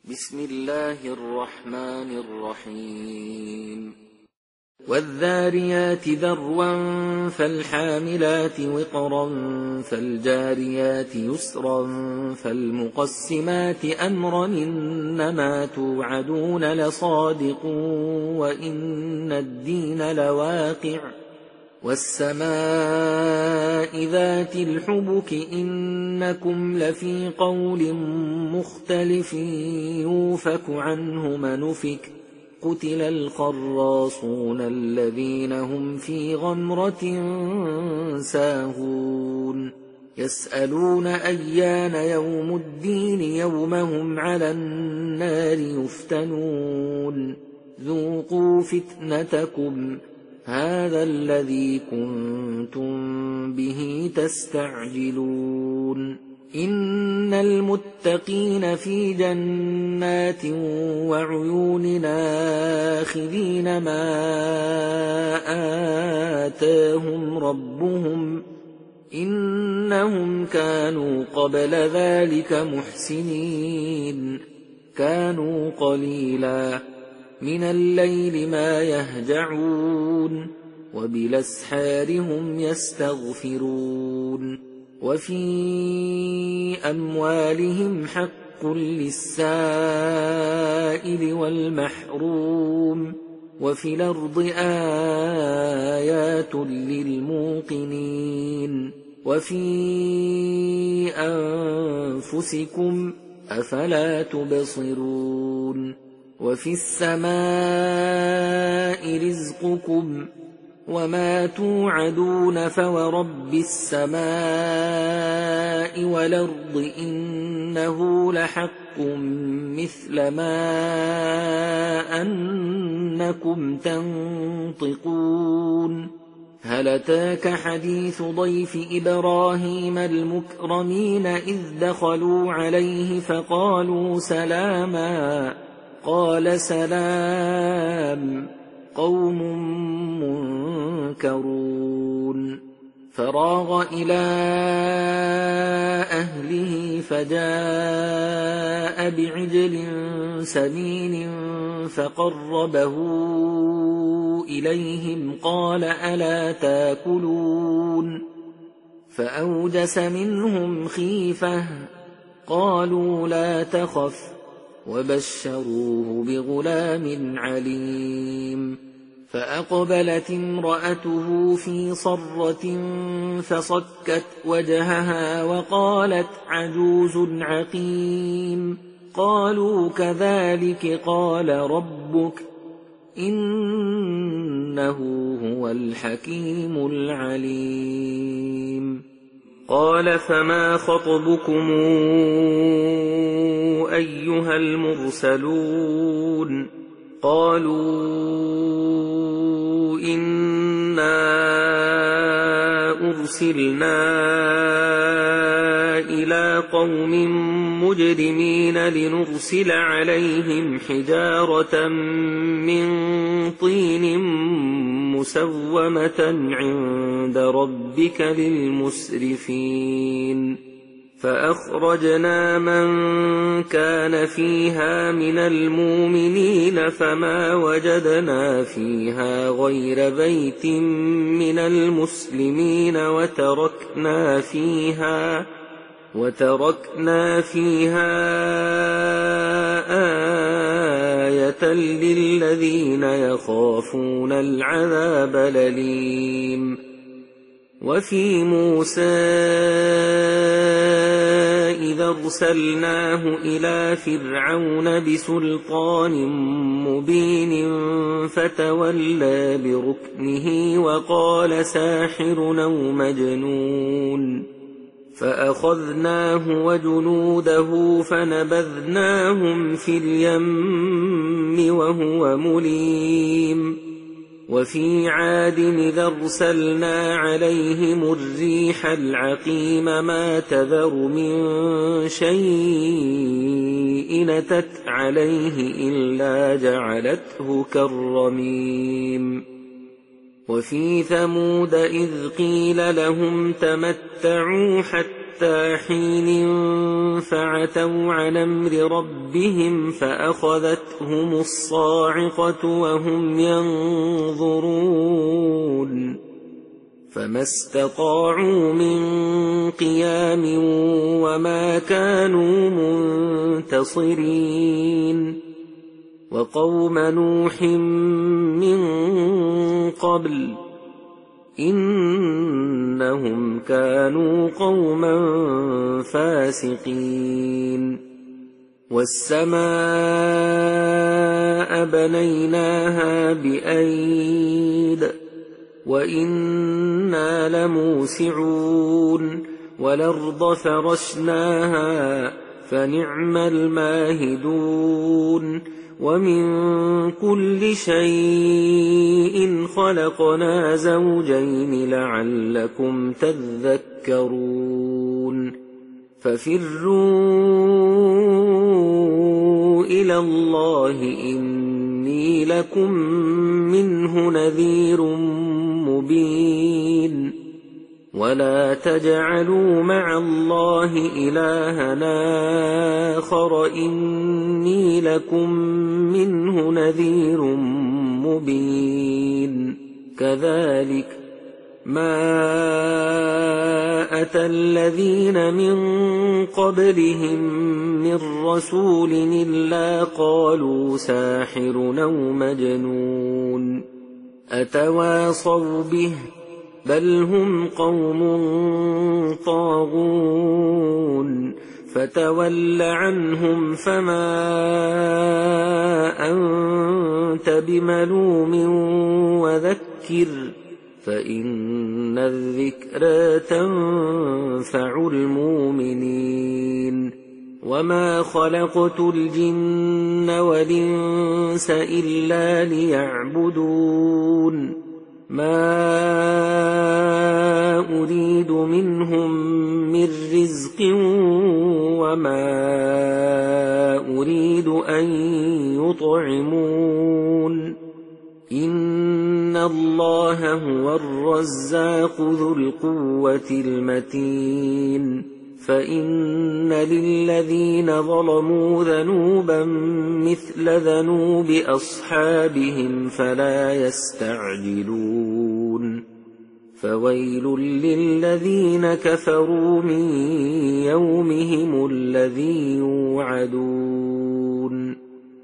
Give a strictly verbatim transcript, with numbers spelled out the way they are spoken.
بسم الله الرحمن الرحيم والذاريات ذروا فالحاملات وقرا فالجاريات يسرا فالمقسمات أمرا إنما توعدون لصادق وإن الدين لواقع والسماء ذات الحبك إنكم لفي قول مختلف يوفك عنه من أفك قتل الخراصون الذين هم في غمرة ساهون يسألون أيان يوم الدين يوم هم على النار يفتنون ذوقوا فتنتكم هذا الذي كنتم به تستعجلون إن المتقين في جنات وعيون آخذين ما آتاهم ربهم إنهم كانوا قبل ذلك محسنين كانوا قليلا من الليل ما يهجعون وبالأسحار هم يستغفرون وفي أموالهم حق للسائل والمحروم وفي الأرض آيات للموقنين وفي أنفسكم أفلا تبصرون وفي السماء رزقكم وما توعدون فورب السماء والأرض إنه لحق مثل ما أنكم تنطقون هل أتاك حديث ضيف إبراهيم المكرمين إذ دخلوا عليه فقالوا سلاما قال سلام قوم منكرون فراغ إلى أهله فجاء بعجل سمين فقربه إليهم قال ألا تاكلون فأوجس منهم خيفة قالوا لا تخف وبشروه بغلام عليم فأقبلت امرأته في صرة فصكت وجهها وقالت عجوز عقيم قالوا كذلك قال ربك إنه هو الحكيم العليم قال فما خطبكم أيها المرسلون قالوا إنا أرسلنا إلى قوم مجرمين لنرسل عليهم حجارة من طين مسومة عند ربك للمسرفين فأخرجنا من كان فيها من المؤمنين فما وجدنا فيها غير بيت من المسلمين وتركنا فيها وتركنا فيها آية للذين يخافون العذاب الأليم وفي موسى إذا أرسلناه إلى فرعون بسلطان مبين فتولى بركنه وقال ساحر أو مجنون فأخذناه وجنوده فنبذناهم في اليم وهو مليم وفي عاد إذا أرسلنا عليهم الريح العقيم ما تذر من شيء أتت عليه إلا جعلته كالرميم وفي ثمود إذ قيل لهم تمتعوا حتى حتى حين فعتوا عن أمر ربهم فأخذتهم الصاعقة وهم ينظرون فما استطاعوا من قيام وما كانوا منتصرين وقوم نوح من قبل إنهم كانوا قوما فاسقين والسماء بنيناها بأيد وإنا لموسعون والأرض فرشناها فنعم الماهدون ومن كل شيء خلقنا زوجين لعلكم تذكرون ففروا إلى الله إني لكم منه نذير مبين ولا تجعلوا مع الله إلهنا آخر إني لكم منه نذير مبين كذلك ما أتى الذين من قبلهم من رسول إلا قالوا ساحر أو مجنون أتواصوا به بل هم قوم طاغون فتول عنهم فما أنت بملوم وذكر فإن الذكرى تنفع المؤمنين وما خلقت الجن والإنس إلا ليعبدون ما أريد منهم من رزق وما أريد أن يطعمون إن الله هو الرزاق ذو القوة المتين فإن للذين ظلموا ذنوبا مثل ذنوب أصحابهم فلا يستعجلون فويل للذين كفروا من يومهم الذي يوعدون